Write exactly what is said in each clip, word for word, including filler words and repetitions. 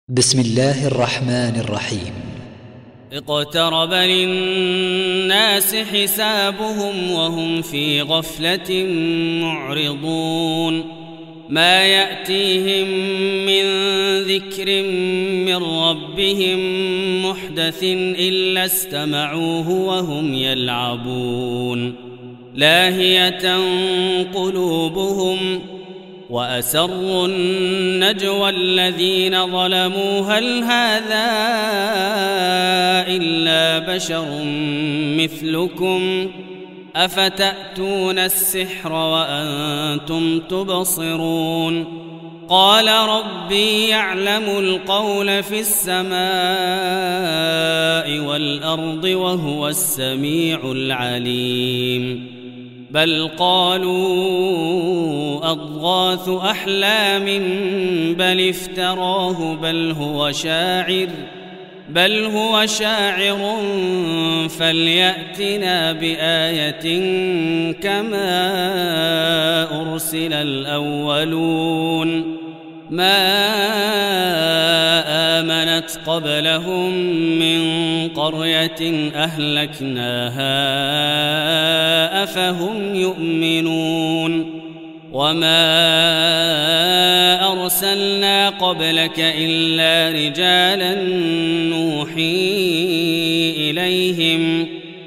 بسم الله الرحمن الرحيم. اقترب للناس حسابهم وهم في غفلة معرضون ما يأتيهم من ذكر من ربهم محدث إلا استمعوه وهم يلعبون لاهية قلوبهم وأسروا النجوى الذين ظلموا هل هذا إلا بشر مثلكم أفتأتون السحر وأنتم تبصرون قال ربي يعلم القول في السماء والأرض وهو السميع العليم بل قالوا أضغاث أحلام بل افتراه بل هو شاعر بل هو شاعر فليأتنا بآية كما أرسل الأولون ما آمنت قبلهم من قرية أهلكناها أفهم يؤمنون وما أرسلنا قبلك إلا رجالا نوحي إليهم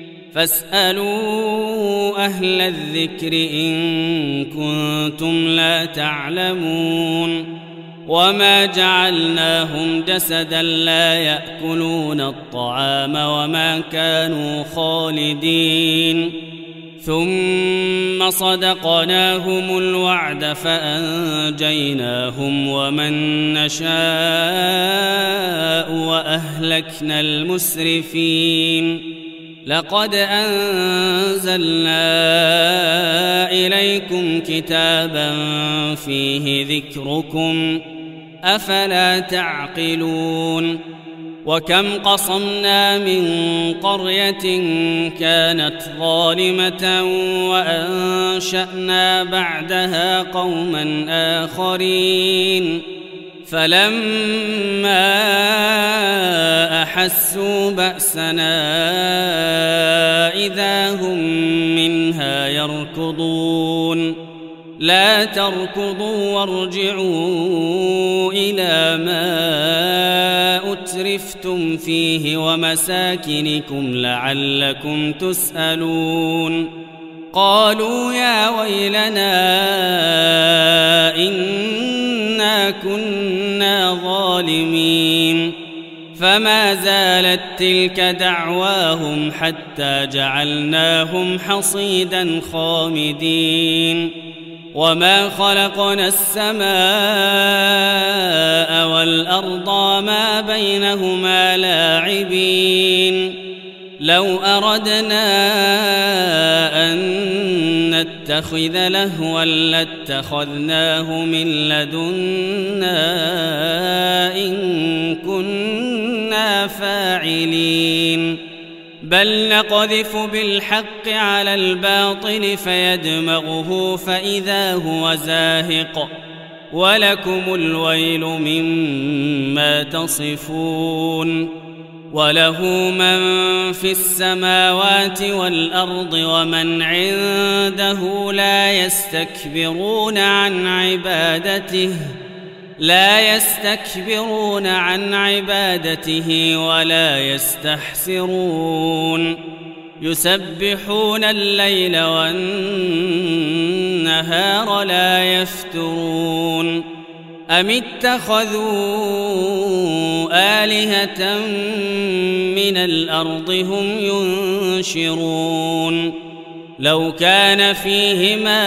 فاسألوا أهل الذكر إن كنتم لا تعلمون وما جعلناهم جسدا لا يأكلون الطعام وما كانوا خالدين ثم صدقناهم الوعد فأنجيناهم ومن نشاء وأهلكنا المسرفين لقد أنزلنا إليكم كتابا فيه ذكركم أفلا تعقلون وكم قصمنا من قرية كانت ظالمة وأنشأنا بعدها قوما آخرين فلما أحسوا بأسنا إذا هم منها يركضون لا تركضوا وارجعوا إلى ما أترفتم فيه ومساكنكم لعلكم تسألون قالوا يا ويلنا إنا كنا ظالمين فما زالت تلك دعواهم حتى جعلناهم حصيدا خامدين وما خلقنا السماء والأرض ما بينهما لاعبين لو أردنا أن نتخذ لهوا لاتخذناه من لدنا إن كنا فاعلين بل نقذف بالحق على الباطل فيدمغه فإذا هو زاهق ولكم الويل مما تصفون وله من في السماوات والأرض ومن عنده لا يستكبرون عن عبادته لا يستكبرون عن عبادته ولا يستحسرون يسبحون الليل والنهار لا يفترون أم اتخذوا آلهة من الأرض هم ينشرون لو كان فيهما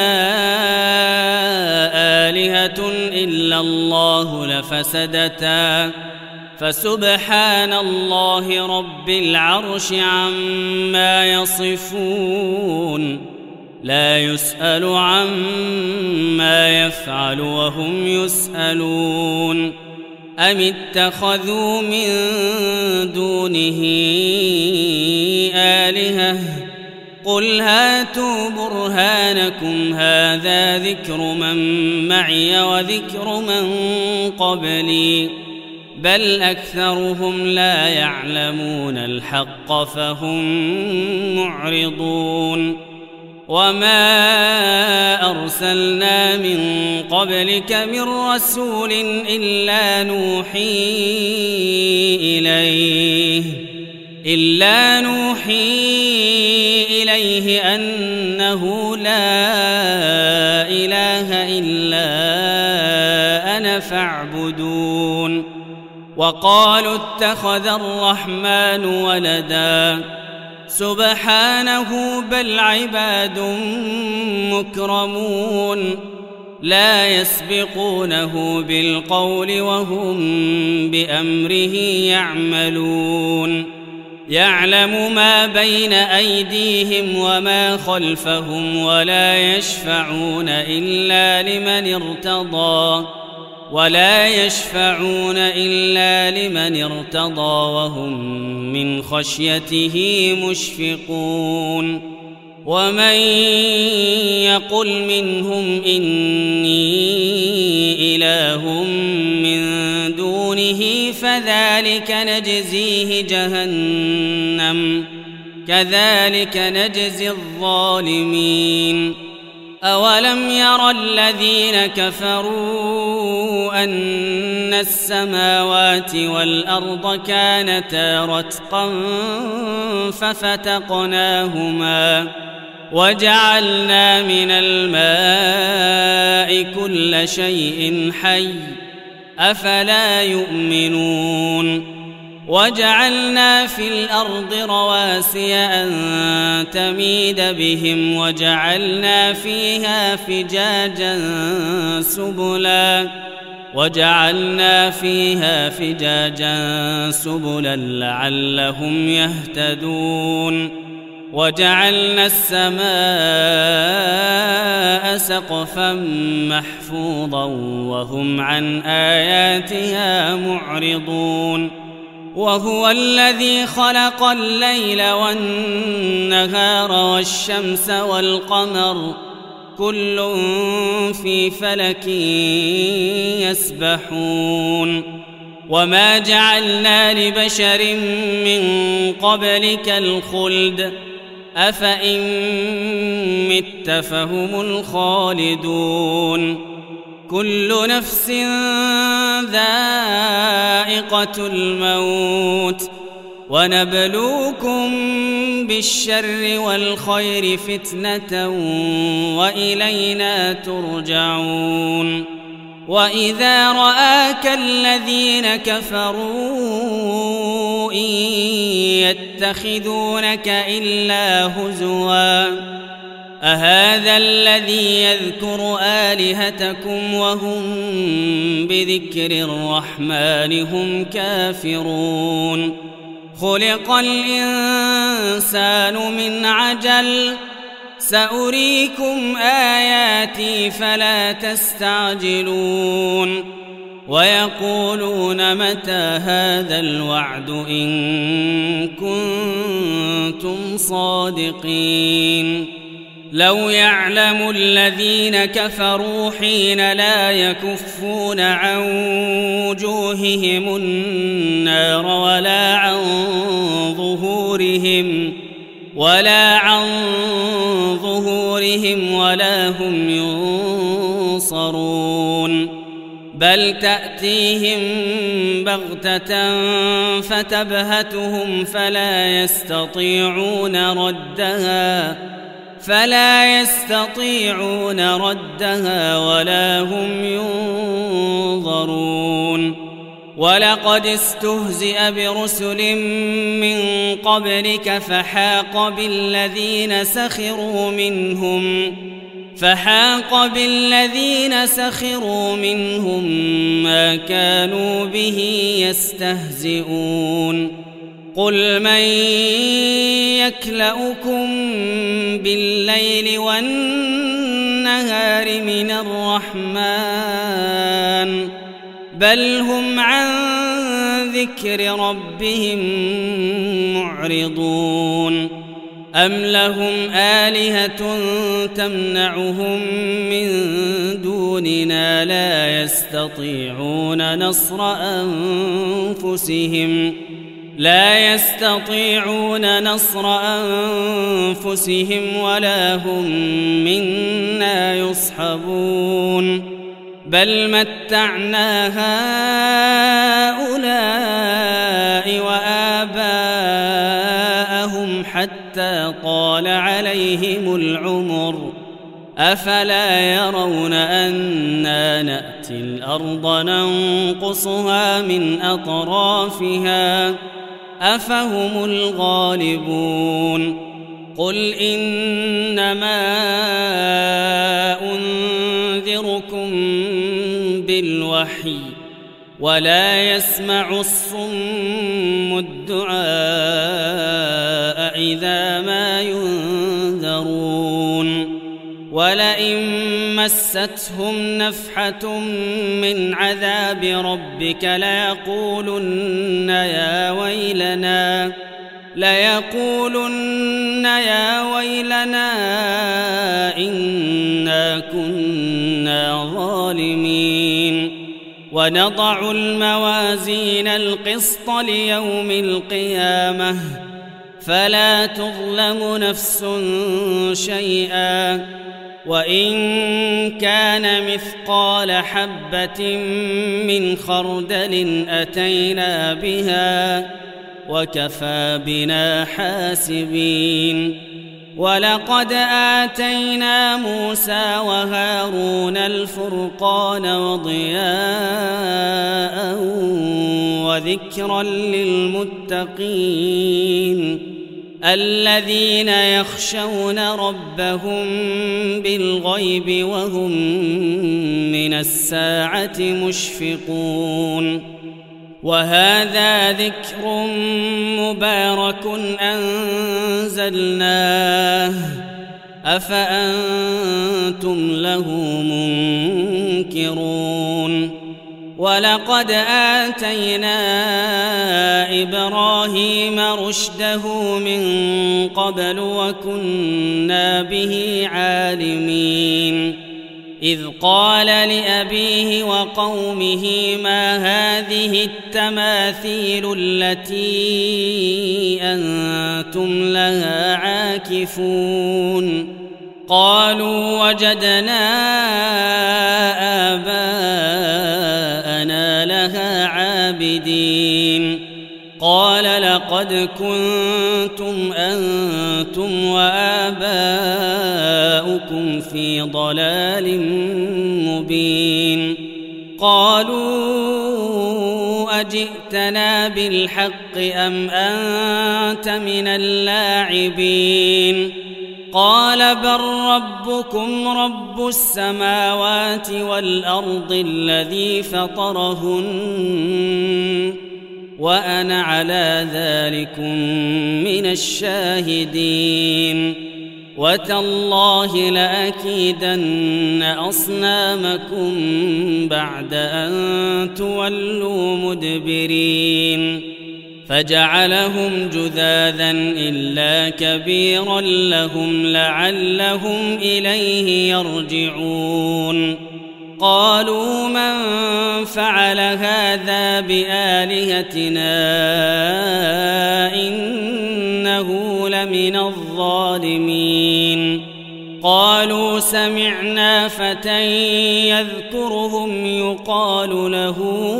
آلهة إلا الله لفسدتا فسبحان الله رب العرش عما يصفون لا يسأل عما يفعل وهم يسألون أم اتخذوا من دونه آلهة قل هاتوا برهانكم هذا ذكر من معي وذكر من قبلي بل أكثرهم لا يعلمون الحق فهم معرضون وما أرسلنا من قبلك من رسول إلا نوحي إليه إلا نوحي إليه أنه لا إله إلا أنا فاعبدون وقالوا اتخذ الرحمن ولدا سبحانه بل عباد مكرمون لا يسبقونه بالقول وهم بأمره يعملون يعلم ما بين أيديهم وما خلفهم ولا يشفعون إلا لمن ارتضى ولا يشفعون إلا لمن ارتضى وهم من خشيته مشفقون ومن يقل منهم إني إله من دونه فذلك نجزيه جهنم كذلك نجزي الظالمين أولم ير الذين كفروا أن السماوات والأرض كانتا رتقا ففتقناهما وجعلنا من الماء كل شيء حي أفلا يؤمنون وجعلنا في الأرض رواسي أن تميد بهم وجعلنا فيها فجاجا سبلا وجعلنا فيها فجاجا سبلا لعلهم يهتدون وجعلنا السماء سقفا محفوظا وهم عن آياتها معرضون وهو الذي خلق الليل والنهار والشمس والقمر كل في فلك يسبحون وما جعلنا لبشر من قبلك الخلد أفإن مت فهم الخالدون كل نفس ذائقة الموت ونبلوكم بالشر والخير فتنة وإلينا ترجعون وإذا رآك الذين كفروا إن يتخذونك إلا هزوا أهذا الذي يذكر آلهتكم وهم بذكر الرحمن هم كافرون خلق الإنسان من عجل سأريكم آياتي فلا تستعجلون ويقولون متى هذا الوعد إن كنتم صادقين لو يعلم الذين كفروا حين لا يكفون عن وجوههم النار ولا عن ظهورهم ولا عن ظهورهم ولا هم ينصرون بل تأتيهم بغتة فتبهتهم فلا يستطيعون ردها فلا يستطيعون ردها ولا هم ينظرون ولقد استهزئ برسل من قبلك فحاق بالذين سخروا منهم فحاق بالذين سخروا منهم ما كانوا به يستهزئون قل من يكلؤكم بالليل والنهار من الرحمن بل هم عن ذكر ربهم معرضون أم لهم آلهة تمنعهم من دوننا لا يستطيعون نصر أنفسهم لا يستطيعون نصر أنفسهم ولا هم منا يصحبون بل متعنا هؤلاء وآباءهم حتى طال عليهم العمر أفلا يرون أنا نأتي الأرض ننقصها من أطرافها أفهم الغالبون قل إنما أنذركم بالوحي ولا يسمع الصم الدعاء إذا ما ينذرون ولئن مستهم نفحة من عذاب ربك ليقولن يا ويلنا ليقولن يا ويلنا إنا كنا ظالمين ونضع الموازين القسط ليوم القيامة فلا تظلم نفس شيئا وإن كان مثقال حبة من خردل أتينا بها وكفى بنا حاسبين ولقد آتينا موسى وهارون الفرقان وضياء وذكرا للمتقين الذين يخشون ربهم بالغيب وهم من الساعة مشفقون وهذا ذكر مبارك أنزلناه أفأنتم له منكرون ولقد آتينا إبراهيم رشده من قبل وكنا به عالمين إذ قال لأبيه وقومه ما هذه التماثيل التي أنتم لها عاكفون قالوا وجدنا آباءنا لها عابدين قال لقد كنتم أنتم وآباؤكم في ضلال مبين قالوا أجئتنا بالحق أم أنت من اللاعبين قال بل ربكم رب السماوات والأرض الذي فطرهن وأنا على ذلكم من الشاهدين وتالله لأكيدن أصنامكم بعد أن تولوا مدبرين فجعلهم جذاذا إلا كبيرا لهم لعلهم إليه يرجعون قالوا من فعل هذا بآلهتنا إنه لمن الظالمين قالوا سمعنا فتى يذكرهم يقال له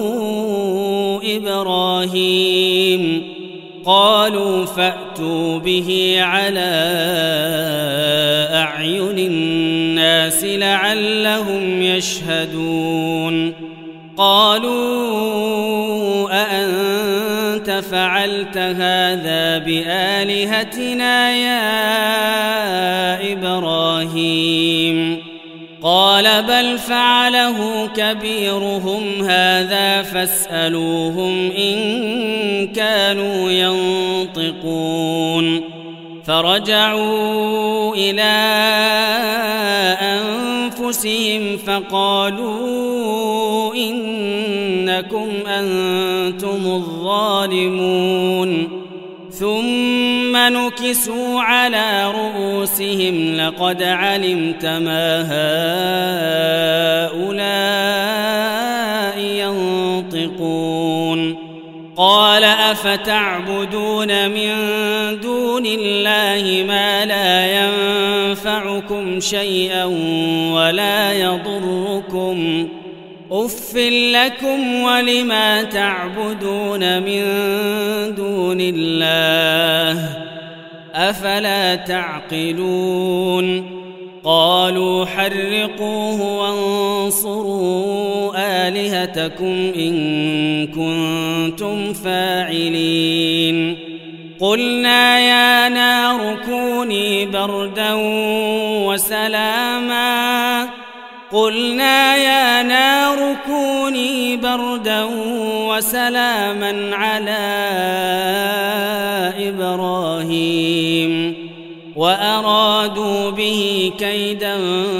إبراهيم قالوا فأتوا به على أعين الناس لعلهم يشهدون قالوا أأنت فعلت هذا بآلهتنا يا إبراهيم قال بل فعله كبيرهم هذا فاسألوهم إن كانوا ينطقون فرجعوا إلى أنفسهم فقالوا إنكم أنتم الظالمون ثم نكسوا على رؤوسهم لقد علمت ما هؤلاء ينطقون قال أفتعبدون من دون الله ما لا ينفعكم شيئا ولا يضركم أف لكم ولما تعبدون من دون الله أفلا تعقلون قالوا حرقوه وانصروا آلهتكم إن كنتم فاعلين قلنا يا نار كوني بردا وسلاما قلنا يا نار كوني بردا وسلاما على إبراهيم وأرادوا به كيدا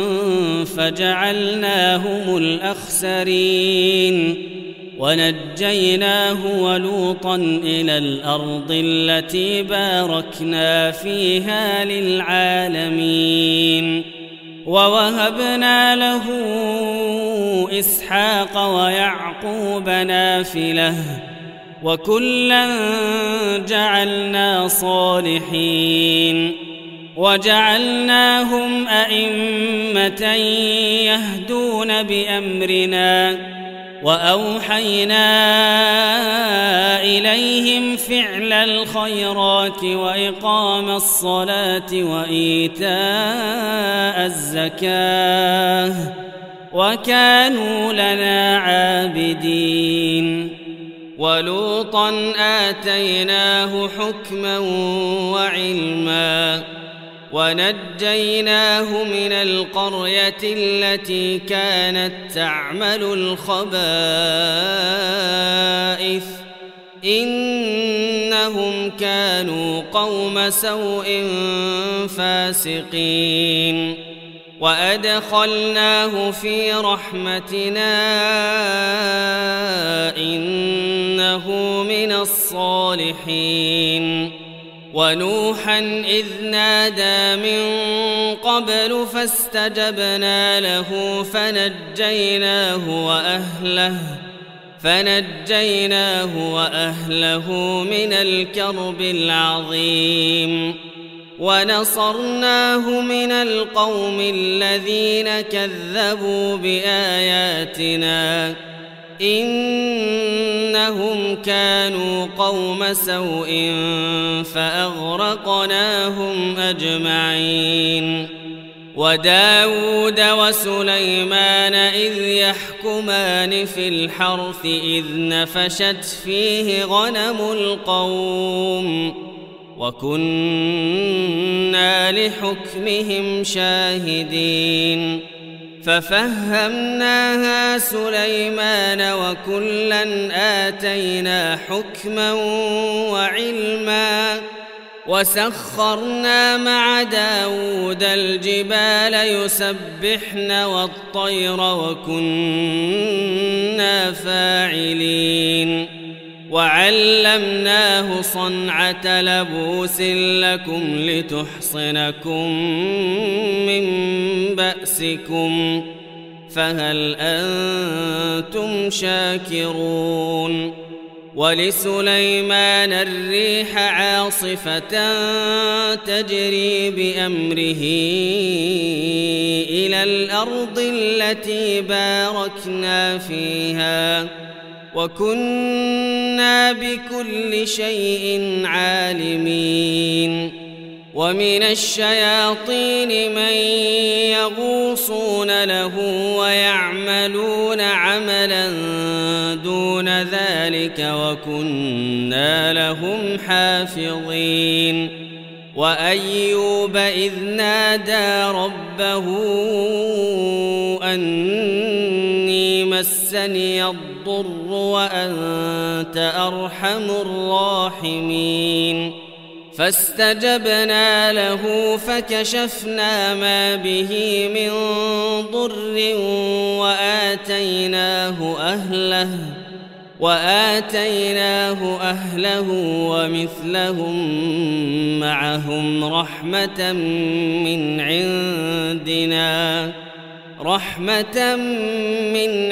فجعلناهم الأخسرين ونجيناه ولوطا إلى الأرض التي باركنا فيها للعالمين ووهبنا له إسحاق ويعقوب نافلة وكلا جعلنا صالحين وجعلناهم أئمة يهدون بأمرنا وأوحينا إليهم فعل الخيرات وإقام الصلاة وإيتاء الزكاة وكانوا لنا عابدين ولوطا آتيناه حكما وعلما ونجيناه من القرية التي كانت تعمل الخبائث إنهم كانوا قوم سوء فاسقين وأدخلناه في رحمتنا إنه من الصالحين ونوحا إذ نادى من قبل فاستجبنا له فنجيناه وأهله فنجيناه وأهله من الكرب العظيم ونصرناه من القوم الذين كذبوا بآياتنا إنهم كانوا قوم سوء فأغرقناهم أجمعين وداود وسليمان إذ يحكمان في الحرث إذ نفشت فيه غنم القوم وكنا لحكمهم شاهدين ففهمناها سليمان وكلا آتينا حكما وعلما وسخرنا مع داود الجبال يسبحن والطير وكنا فاعلين وعلمناه صنعة لبوس لكم لتحصنكم من بأسكم فهل أنتم شاكرون ولسليمان الريح عاصفة تجري بأمره إلى الأرض التي باركنا فيها وكنا بكل شيء عالمين ومن الشياطين من يغوصون له ويعملون عملا دون ذلك وكنا لهم حافظين وأيوب إذ نادى ربه أني مسني الضر وأنت أرحم الراحمين فاستجبنا له فكشفنا ما به من ضر وآتيناه أهله وآتيناه أهله ومثلهم معهم رحمة من عندنا رحمة من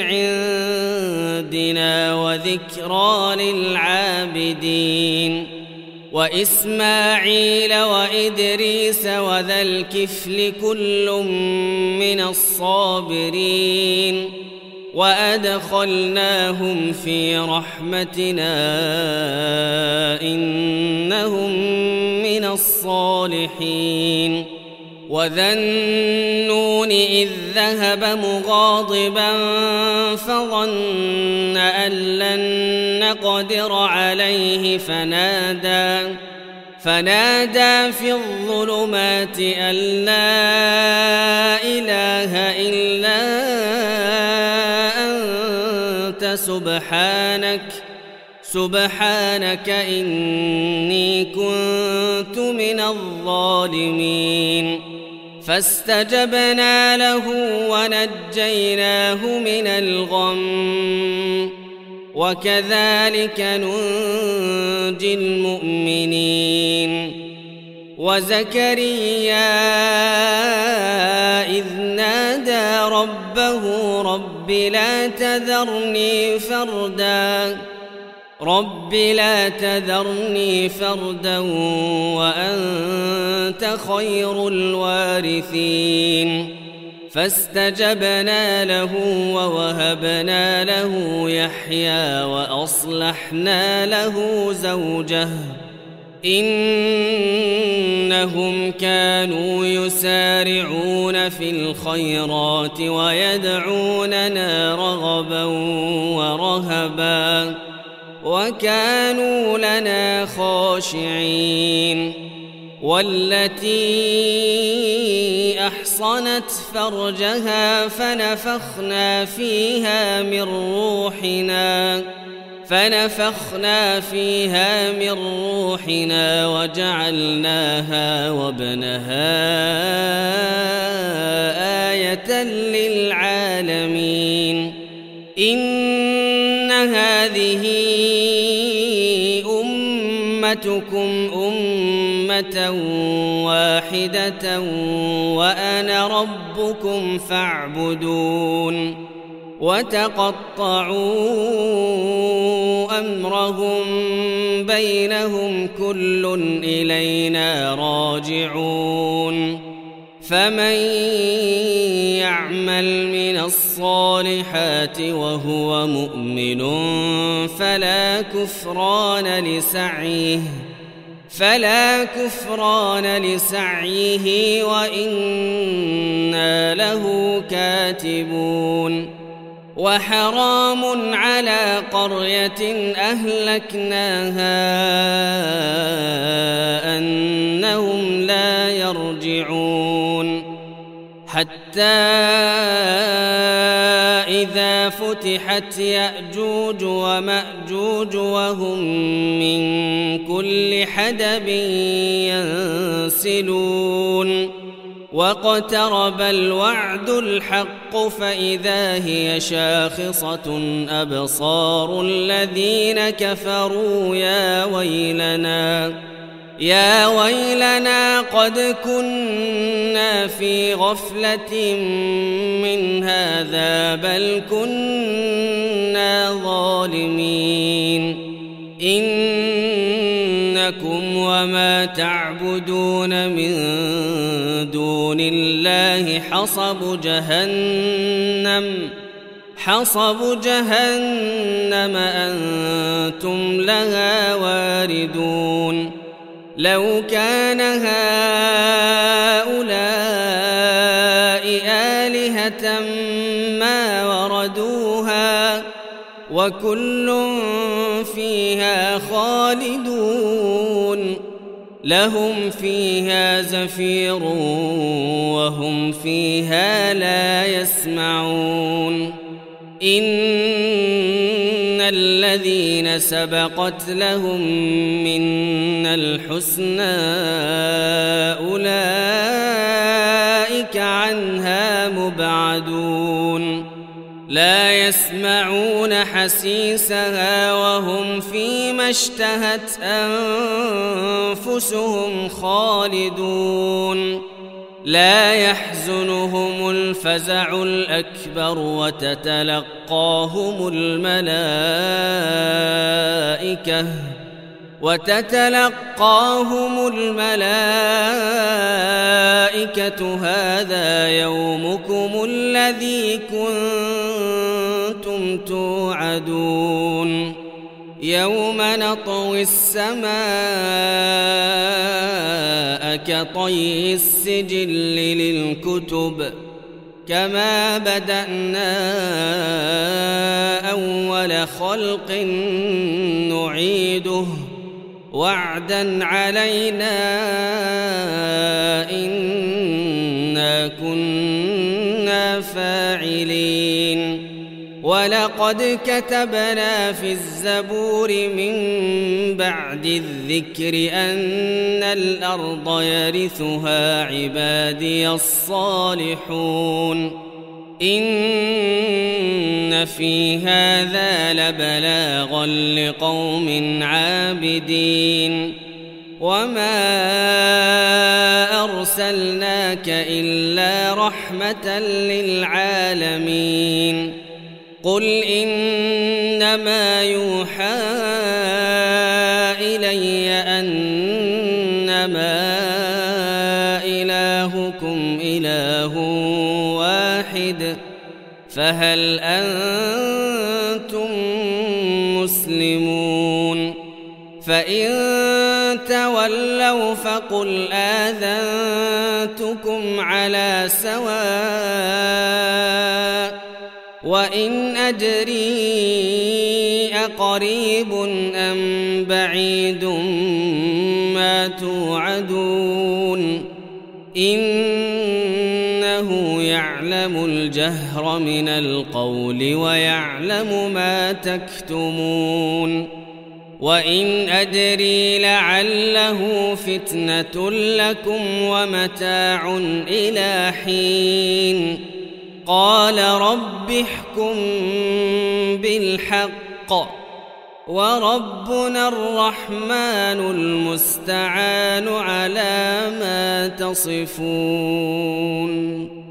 عندنا وذكرى للعابدين وإسماعيل وإدريس وذا الكفل كل من الصابرين وأدخلناهم في رحمتنا إنهم من الصالحين وذا النون إذ ذهب مغاضبا فظن أن لن نقدر عليه فنادى فنادى في الظلمات أن لا إله إلا أنت سبحانك سبحانك إني كنت من الظالمين فاستجبنا له ونجيناه من الغم وكذلك ننجي المؤمنين وزكريا إذ نادى ربه رب لا تذرني فردا رب لا تذرني فردا وأنت خير الوارثين فاستجبنا له ووهبنا له يحيى وأصلحنا له زوجه إنهم كانوا يسارعون في الخيرات ويدعوننا رغبا ورهبا وكانوا لنا خاشعين والتي أحصنت فرجها فنفخنا فيها من روحنا فنفخنا فيها من روحنا وجعلناها وابنها آية للعالمين إن هذه أمتكم أمة واحدة وأنا ربكم فاعبدون وتقطعوا أمرهم بينهم كل إلينا راجعون فمن يعمل من الصالحات وهو مؤمن فلا كفران لسعيه فلا كفران لسعيه وإنا له كاتبون وحرام على قرية أهلكناها أنهم لا يرجعون حتى إذا فتحت يأجوج ومأجوج وهم من كل حدب ينسلون واقترب الوعد الحق فإذا هي شاخصة أبصار الذين كفروا يا ويلنا يا ويلنا قد كنا في غفلة من هذا بل كنا ظالمين إنكم وما تعبدون من دون الله حصب جهنم حصب جهنم أنتم لها واردون لو كان هؤلاء آلهة ما وردوها وكل فيها خالدون لهم فيها زفير وهم فيها لا يسمعون إن الذين سبقت لهم منا الحسنى أولئك عنها مبعدون لا يسمعون حسيسها وهم فيما اشتهت أنفسهم خالدون لا يحزنهم الفزع الأكبر وتتلقاهم الملائكة وتتلقاهم الملائكة هذا يومكم الذي كنتم توعدون يوم نطوي السماء كطي السجل للكتب كما بدأنا أول خلق نعيده وعدا علينا إنا كنا فاعلين ولقد كتبنا في الزبور من بعد الذكر أن الأرض يرثها عبادي الصالحون إن في هذا لبلاغا لقوم عابدين وما أرسلناك إلا رحمة للعالمين قل إنما يوحى إلي أنما إلهكم إله واحد فهل أنتم مسلمون فإن تولوا فقل آذنتكم على سواء وإن أدري أقريب أم بعيد ما توعدون إنه يعلم الجهر من القول ويعلم ما تكتمون وإن أدري لعله فتنة لكم ومتاع إلى حين قال رب احكم بالحق وربنا الرحمن المستعان على ما تصفون.